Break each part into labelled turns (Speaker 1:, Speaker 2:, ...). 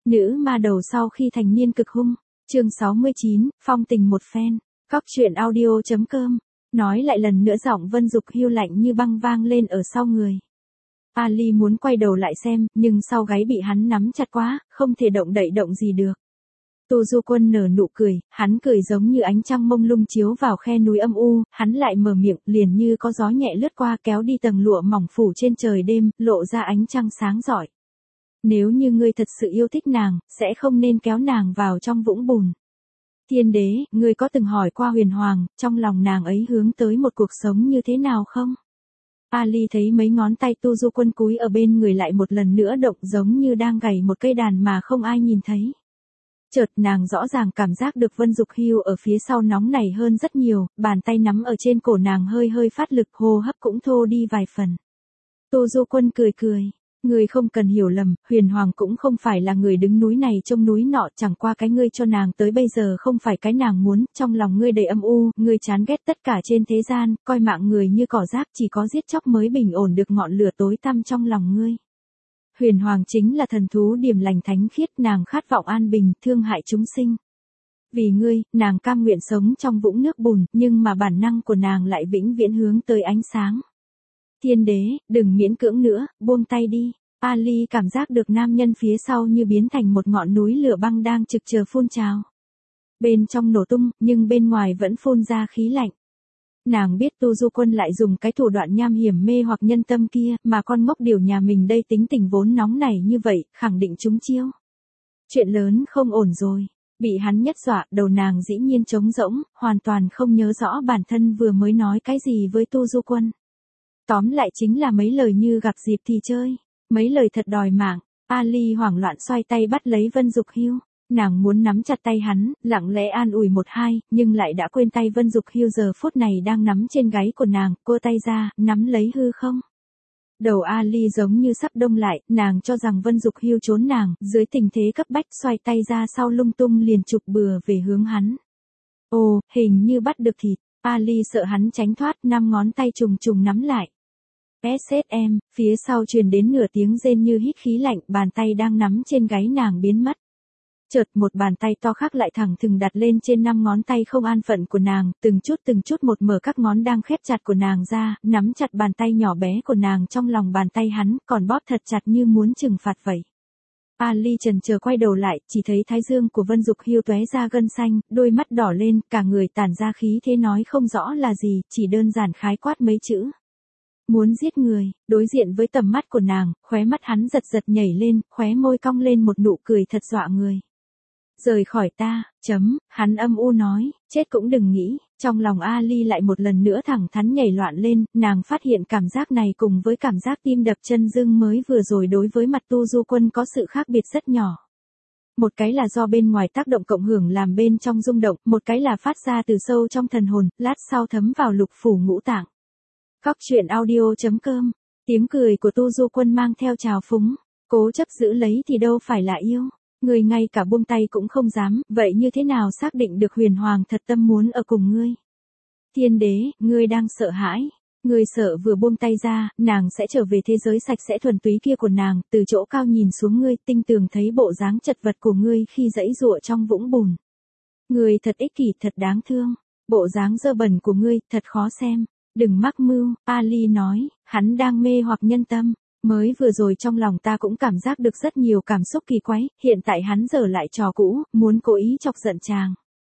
Speaker 1: Nữ ma đầu sau khi thành niên cực hung. Chương 69, phong tình một phen. Cóc truyện audio.com. Nói lại lần nữa giọng Vân Dục Hưu lạnh như băng vang lên ở sau người. Ali muốn quay đầu lại xem, nhưng sau gáy bị hắn nắm chặt quá, không thể động đậy động gì được. Tô Du Quân nở nụ cười, hắn cười giống như ánh trăng mông lung chiếu vào khe núi âm u, hắn lại mở miệng, liền như có gió nhẹ lướt qua kéo đi tầng lụa mỏng phủ trên trời đêm, lộ ra ánh trăng sáng rọi. Nếu như ngươi thật sự yêu thích nàng, sẽ không nên kéo nàng vào trong vũng bùn. Thiên đế, ngươi có từng hỏi qua Huyền Hoàng, trong lòng nàng ấy hướng tới một cuộc sống như thế nào không? Ali thấy mấy ngón tay Tô Du Quân cúi ở bên người lại một lần nữa động giống như đang gảy một cây đàn mà không ai nhìn thấy. Chợt nàng rõ ràng cảm giác được Vân Dục Hưu ở phía sau nóng nảy hơn rất nhiều, bàn tay nắm ở trên cổ nàng hơi hơi phát lực, hô hấp cũng thô đi vài phần. Tô Du Quân cười cười. Ngươi không cần hiểu lầm, Huyền Hoàng cũng không phải là người đứng núi này trông núi nọ, chẳng qua cái ngươi cho nàng tới bây giờ không phải cái nàng muốn, trong lòng ngươi đầy âm u, ngươi chán ghét tất cả trên thế gian, coi mạng người như cỏ rác, chỉ có giết chóc mới bình ổn được ngọn lửa tối tăm trong lòng ngươi. Huyền Hoàng chính là thần thú điềm lành thánh khiết, nàng khát vọng an bình, thương hại chúng sinh. Vì ngươi, nàng cam nguyện sống trong vũng nước bùn, nhưng mà bản năng của nàng lại vĩnh viễn hướng tới ánh sáng. Thiên đế, đừng miễn cưỡng nữa, buông tay đi. Ali cảm giác được nam nhân phía sau như biến thành một ngọn núi lửa băng đang trực chờ phun trào. Bên trong nổ tung, nhưng bên ngoài vẫn phun ra khí lạnh. Nàng biết Tô Du Quân lại dùng cái thủ đoạn nham hiểm mê hoặc nhân tâm kia, mà con ngốc điều nhà mình đây tính tình vốn nóng nảy như vậy, khẳng định trúng chiêu. Chuyện lớn không ổn rồi. Bị hắn nhất dọa, đầu nàng dĩ nhiên trống rỗng, hoàn toàn không nhớ rõ bản thân vừa mới nói cái gì với Tô Du Quân. Tóm lại chính là mấy lời như gặp dịp thì chơi, mấy lời thật đòi mạng. Ali hoảng loạn xoay tay bắt lấy Vân Dục Hưu, nàng muốn nắm chặt tay hắn, lặng lẽ an ủi một hai, nhưng lại đã quên tay Vân Dục Hưu giờ phút này đang nắm trên gáy của nàng, cô tay ra, nắm lấy hư không. Đầu Ali giống như sắp đông lại, nàng cho rằng Vân Dục Hưu trốn nàng, dưới tình thế cấp bách xoay tay ra sau lung tung liền chụp bừa về hướng hắn. Ồ, hình như bắt được thịt, Ali sợ hắn tránh thoát, 5 ngón tay trùng trùng nắm lại. SSM, phía sau truyền đến nửa tiếng rên như hít khí lạnh, bàn tay đang nắm trên gáy nàng biến mất. Chợt một bàn tay to khác lại thẳng thừng đặt lên trên 5 ngón tay không an phận của nàng, từng chút một mở các ngón đang khép chặt của nàng ra, nắm chặt bàn tay nhỏ bé của nàng trong lòng bàn tay hắn, còn bóp thật chặt như muốn trừng phạt vậy. Ali chần chờ quay đầu lại, chỉ thấy thái dương của Vân Dục Hưu tóe ra gân xanh, đôi mắt đỏ lên, cả người tản ra khí thế nói không rõ là gì, chỉ đơn giản khái quát mấy chữ. Muốn giết người. Đối diện với tầm mắt của nàng, khóe mắt hắn giật giật nhảy lên, khóe môi cong lên một nụ cười thật dọa người. Rời khỏi ta, hắn âm u nói, chết cũng đừng nghĩ. Trong lòng Ali lại một lần nữa thẳng thắn nhảy loạn lên, nàng phát hiện cảm giác này cùng với cảm giác tim đập chân rưng mới vừa rồi đối với mặt Tô Du Quân có sự khác biệt rất nhỏ. Một cái là do bên ngoài tác động cộng hưởng làm bên trong rung động, một cái là phát ra từ sâu trong thần hồn, lát sau thấm vào lục phủ ngũ tạng. Cóc truyện audio.com. Tiếng cười của Tô Du Quân mang theo trào phúng. Cố chấp giữ lấy thì đâu phải là yêu. Người ngay cả buông tay cũng không dám, vậy như thế nào xác định được Huyền Hoàng thật tâm muốn ở cùng ngươi? Thiên đế, ngươi đang sợ hãi. Ngươi sợ vừa buông tay ra, nàng sẽ trở về thế giới sạch sẽ thuần túy kia của nàng, từ chỗ cao nhìn xuống ngươi, tinh tường thấy bộ dáng chật vật của ngươi khi giãy giụa trong vũng bùn. Ngươi thật ích kỷ, thật đáng thương. Bộ dáng dơ bẩn của ngươi, thật khó xem. Đừng mắc mưu, Ali nói, hắn đang mê hoặc nhân tâm. Mới vừa rồi trong lòng ta cũng cảm giác được rất nhiều cảm xúc kỳ quái, hiện tại hắn giờ lại trò cũ, muốn cố ý chọc giận chàng.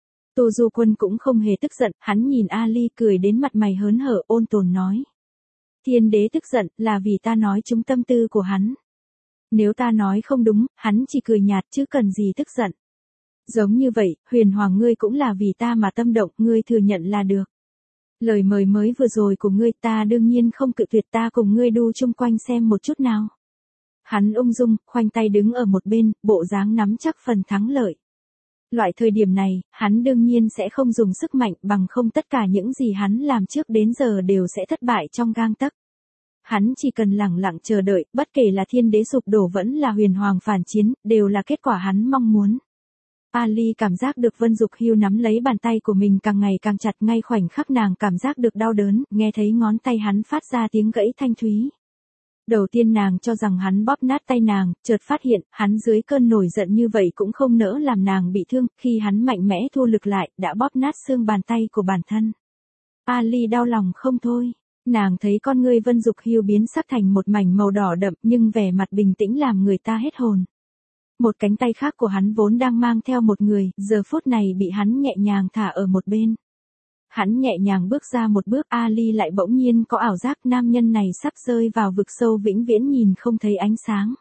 Speaker 1: Tô Du Quân cũng không hề tức giận, hắn nhìn Ali cười đến mặt mày hớn hở, ôn tồn nói. Thiên đế tức giận, là vì ta nói trúng tâm tư của hắn. Nếu ta nói không đúng, hắn chỉ cười nhạt chứ cần gì tức giận. Giống như vậy, Huyền Hoàng ngươi cũng là vì ta mà tâm động, ngươi thừa nhận là được. Lời mời mới vừa rồi của ngươi ta đương nhiên không cự tuyệt, ta cùng ngươi đu chung quanh xem một chút nào. Hắn ung dung, khoanh tay đứng ở một bên, bộ dáng nắm chắc phần thắng lợi. Loại thời điểm này, hắn đương nhiên sẽ không dùng sức mạnh, bằng không tất cả những gì hắn làm trước đến giờ đều sẽ thất bại trong gang tấc. Hắn chỉ cần lẳng lặng chờ đợi, bất kể là thiên đế sụp đổ vẫn là Huyền Hoàng phản chiến, đều là kết quả hắn mong muốn. Ali cảm giác được Vân Dục Hưu nắm lấy bàn tay của mình càng ngày càng chặt, ngay khoảnh khắc nàng cảm giác được đau đớn, nghe thấy ngón tay hắn phát ra tiếng gãy thanh thúy. Đầu tiên nàng cho rằng hắn bóp nát tay nàng, chợt phát hiện, hắn dưới cơn nổi giận như vậy cũng không nỡ làm nàng bị thương, khi hắn mạnh mẽ thu lực lại, đã bóp nát xương bàn tay của bản thân. Ali đau lòng không thôi. Nàng thấy con ngươi Vân Dục Hưu biến sắc thành một mảnh màu đỏ đậm nhưng vẻ mặt bình tĩnh làm người ta hết hồn. Một cánh tay khác của hắn vốn đang mang theo một người, giờ phút này bị hắn nhẹ nhàng thả ở một bên. Hắn nhẹ nhàng bước ra một bước, Ali lại bỗng nhiên có ảo giác nam nhân này sắp rơi vào vực sâu vĩnh viễn nhìn không thấy ánh sáng.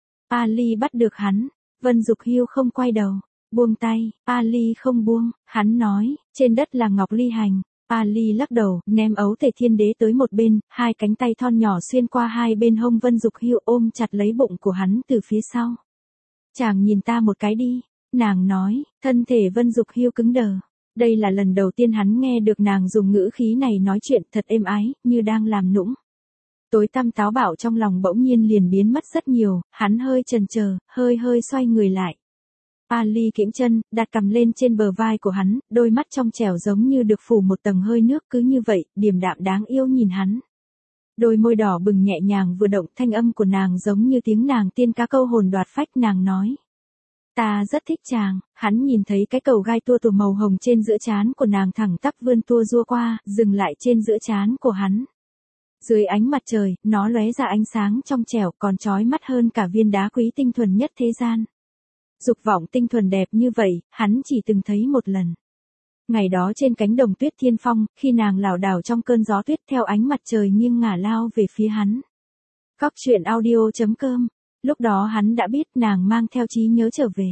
Speaker 1: Ali bắt được hắn, Vân Dục Hưu không quay đầu, buông tay, Ali không buông, hắn nói, trên đất là ngọc ly hành. Ali lắc đầu, ném ấu thể thiên đế tới một bên, hai cánh tay thon nhỏ xuyên qua hai bên hông Vân Dục Hưu ôm chặt lấy bụng của hắn từ phía sau. Chàng nhìn ta một cái đi, nàng nói, thân thể Vân Dục Hưu cứng đờ. Đây là lần đầu tiên hắn nghe được nàng dùng ngữ khí này nói chuyện thật êm ái, như đang làm nũng. Tối tăm táo bạo trong lòng bỗng nhiên liền biến mất rất nhiều, hắn hơi chần chờ, hơi xoay người lại. Ali kiễng chân, đặt cằm lên trên bờ vai của hắn, đôi mắt trong trẻo giống như được phủ một tầng hơi nước cứ như vậy, điềm đạm đáng yêu nhìn hắn. Đôi môi đỏ bừng nhẹ nhàng vừa động, thanh âm của nàng giống như tiếng nàng tiên cá câu hồn đoạt phách, nàng nói. Ta rất thích chàng, hắn nhìn thấy cái cầu gai tua tủa màu hồng trên giữa trán của nàng thẳng tắp vươn tua rua qua, dừng lại trên giữa trán của hắn. Dưới ánh mặt trời, nó lóe ra ánh sáng trong trẻo còn chói mắt hơn cả viên đá quý tinh thuần nhất thế gian. Dục vọng tinh thuần đẹp như vậy, hắn chỉ từng thấy một lần. Ngày đó trên cánh đồng tuyết thiên phong, khi nàng lảo đảo trong cơn gió tuyết theo ánh mặt trời nghiêng ngả lao về phía hắn. Cóc truyện audio.com. Lúc đó hắn đã biết nàng mang theo trí nhớ trở về.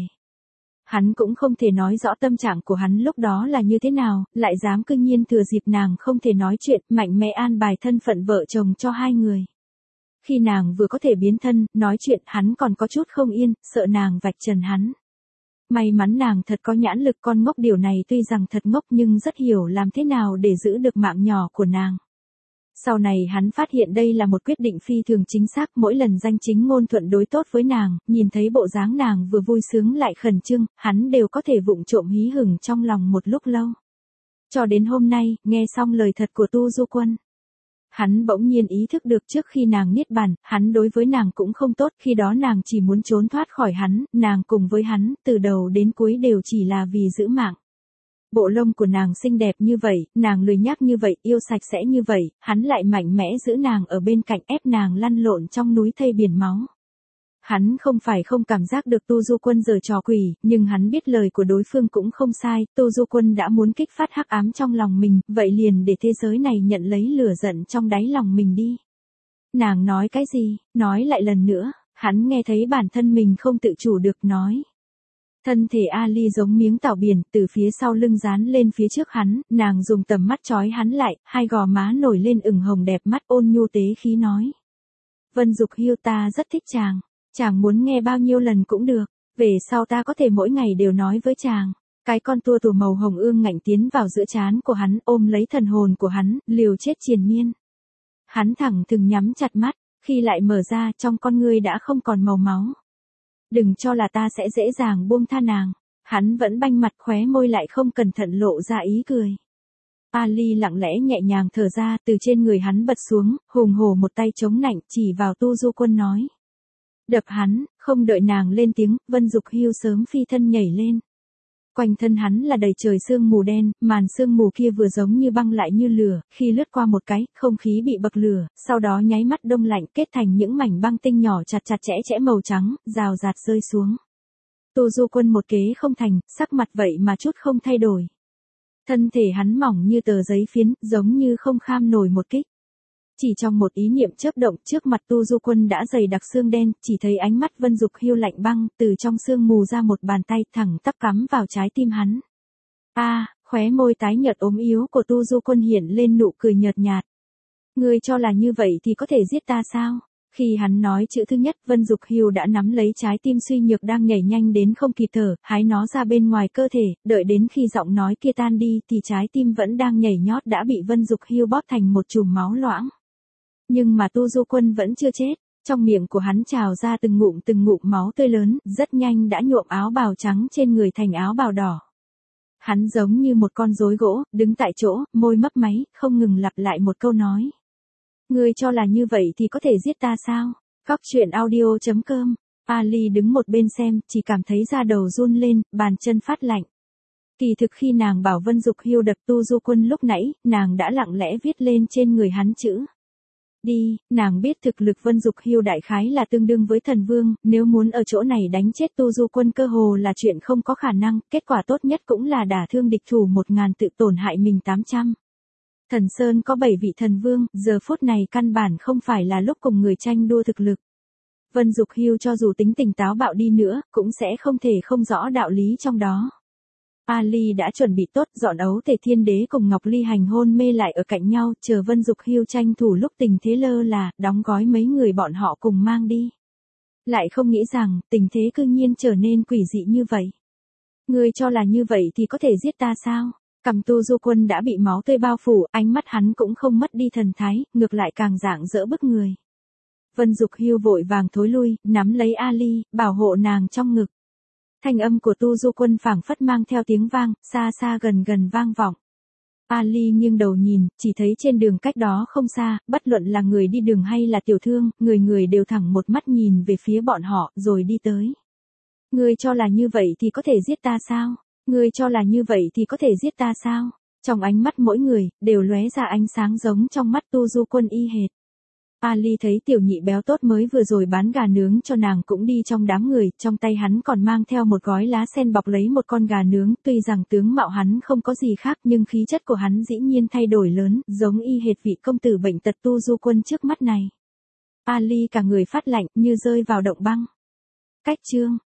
Speaker 1: Hắn cũng không thể nói rõ tâm trạng của hắn lúc đó là như thế nào, lại dám cương nhiên thừa dịp nàng không thể nói chuyện, mạnh mẽ an bài thân phận vợ chồng cho hai người. Khi nàng vừa có thể biến thân, nói chuyện, hắn còn có chút không yên, sợ nàng vạch trần hắn. May mắn nàng thật có nhãn lực, con ngốc điều này tuy rằng thật ngốc nhưng rất hiểu làm thế nào để giữ được mạng nhỏ của nàng. Sau này hắn phát hiện đây là một quyết định phi thường chính xác, mỗi lần danh chính ngôn thuận đối tốt với nàng, nhìn thấy bộ dáng nàng vừa vui sướng lại khẩn trương, hắn đều có thể vụng trộm hí hửng trong lòng một lúc lâu. Cho đến hôm nay, nghe xong lời thật của Tu Du Quân. Hắn bỗng nhiên ý thức được trước khi nàng niết bàn, hắn đối với nàng cũng không tốt, khi đó nàng chỉ muốn trốn thoát khỏi hắn, nàng cùng với hắn, từ đầu đến cuối đều chỉ là vì giữ mạng. Bộ lông của nàng xinh đẹp như vậy, nàng lười nhác như vậy, yêu sạch sẽ như vậy, hắn lại mạnh mẽ giữ nàng ở bên cạnh ép nàng lăn lộn trong núi thây biển máu. Hắn không phải không cảm giác được Tu Du Quân giở trò quỷ, nhưng hắn biết lời của đối phương cũng không sai, Tu Du Quân đã muốn kích phát hắc ám trong lòng mình, vậy liền để thế giới này nhận lấy lửa giận trong đáy lòng mình đi. Nàng nói cái gì, nói lại lần nữa, hắn nghe thấy bản thân mình không tự chủ được nói. Thân thể Ali giống miếng tảo biển, từ phía sau lưng dán lên phía trước hắn, nàng dùng tầm mắt chói hắn lại, hai gò má nổi lên ửng hồng đẹp mắt, ôn nhu tế khí nói. Vân Dục Hưu, ta rất thích chàng. Chàng muốn nghe bao nhiêu lần cũng được, về sau ta có thể mỗi ngày đều nói với chàng. Cái con tua tủa màu hồng ương ngạnh tiến vào giữa trán của hắn, ôm lấy thần hồn của hắn, liều chết triền miên. Hắn thẳng thừng nhắm chặt mắt, khi lại mở ra, trong con ngươi đã không còn màu máu. Đừng cho là ta sẽ dễ dàng buông tha nàng. Hắn vẫn banh mặt, khóe môi lại không cẩn thận lộ ra ý cười. Ali lặng lẽ nhẹ nhàng thở ra, từ trên người hắn bật xuống, hùng hổ một tay chống nạnh, chỉ vào Tu Du Quân nói. Đập hắn, không đợi nàng lên tiếng, Vân Dục Hưu sớm phi thân nhảy lên. Quanh thân hắn là đầy trời sương mù đen, màn sương mù kia vừa giống như băng lại như lửa, khi lướt qua một cái, không khí bị bậc lửa, sau đó nháy mắt đông lạnh kết thành những mảnh băng tinh nhỏ chặt chẽ màu trắng, rào rạt rơi xuống. Tu Du Quân một kế không thành, sắc mặt vậy mà chút không thay đổi. Thân thể hắn mỏng như tờ giấy phiến, giống như không kham nổi một kích. Chỉ trong một ý niệm chớp động, trước mặt Tu Du Quân đã dày đặc xương đen, chỉ thấy ánh mắt Vân Dục Hưu lạnh băng, từ trong sương mù ra một bàn tay thẳng tắp cắm vào trái tim hắn. Khóe môi tái nhợt ốm yếu của Tu Du Quân hiện lên nụ cười nhợt nhạt. Ngươi cho là như vậy thì có thể giết ta sao? Khi hắn nói chữ thứ nhất, Vân Dục Hưu đã nắm lấy trái tim suy nhược đang nhảy nhanh đến không kịp thở, hái nó ra bên ngoài cơ thể, đợi đến khi giọng nói kia tan đi thì trái tim vẫn đang nhảy nhót đã bị Vân Dục Hưu bóp thành một chùm máu loãng. Nhưng mà Tu Du Quân vẫn chưa chết, trong miệng của hắn trào ra từng ngụm máu tươi lớn, rất nhanh đã nhuộm áo bào trắng trên người thành áo bào đỏ. Hắn giống như một con rối gỗ, đứng tại chỗ, môi mấp máy, không ngừng lặp lại một câu nói. Ngươi cho là như vậy thì có thể giết ta sao? Góc truyện audio.com. Ali đứng một bên xem, chỉ cảm thấy da đầu run lên, bàn chân phát lạnh. Kỳ thực khi nàng bảo Vân Dục Hưu đập Tu Du Quân lúc nãy, nàng đã lặng lẽ viết lên trên người hắn chữ. Đi, nàng biết thực lực Vân Dục Hưu đại khái là tương đương với thần vương, nếu muốn ở chỗ này đánh chết Tu Du Quân cơ hồ là chuyện không có khả năng, kết quả tốt nhất cũng là đả thương địch thủ 1000 tự tổn hại mình 800. Thần Sơn có 7 vị thần vương, giờ phút này căn bản không phải là lúc cùng người tranh đua thực lực. Vân Dục Hưu cho dù tính tình táo bạo đi nữa, cũng sẽ không thể không rõ đạo lý trong đó. Ali đã chuẩn bị tốt, dọn ấu Tề Thiên Đế cùng Ngọc Ly Hành hôn mê lại ở cạnh nhau, chờ Vân Dục Hưu tranh thủ lúc tình thế lơ là, đóng gói mấy người bọn họ cùng mang đi. Lại không nghĩ rằng, tình thế cư nhiên trở nên quỷ dị như vậy. Ngươi cho là như vậy thì có thể giết ta sao? Cầm Tu Du Quân đã bị máu tươi bao phủ, ánh mắt hắn cũng không mất đi thần thái, ngược lại càng rạng rỡ bức người. Vân Dục Hưu vội vàng thối lui, nắm lấy Ali, bảo hộ nàng trong ngực. Thanh âm của Tu Du Quân phảng phất mang theo tiếng vang, xa xa gần gần vang vọng. Ali nghiêng đầu nhìn, chỉ thấy trên đường cách đó không xa, bất luận là người đi đường hay là tiểu thương, người người đều thẳng một mắt nhìn về phía bọn họ, rồi đi tới. Ngươi cho là như vậy thì có thể giết ta sao? Ngươi cho là như vậy thì có thể giết ta sao? Trong ánh mắt mỗi người, đều lóe ra ánh sáng giống trong mắt Tu Du Quân y hệt. Ali thấy tiểu nhị béo tốt mới vừa rồi bán gà nướng cho nàng cũng đi trong đám người, trong tay hắn còn mang theo một gói lá sen bọc lấy một con gà nướng, tuy rằng tướng mạo hắn không có gì khác nhưng khí chất của hắn dĩ nhiên thay đổi lớn, giống y hệt vị công tử bệnh tật Tu Du Quân trước mắt này. Ali cả người phát lạnh như rơi vào động băng. Cách chương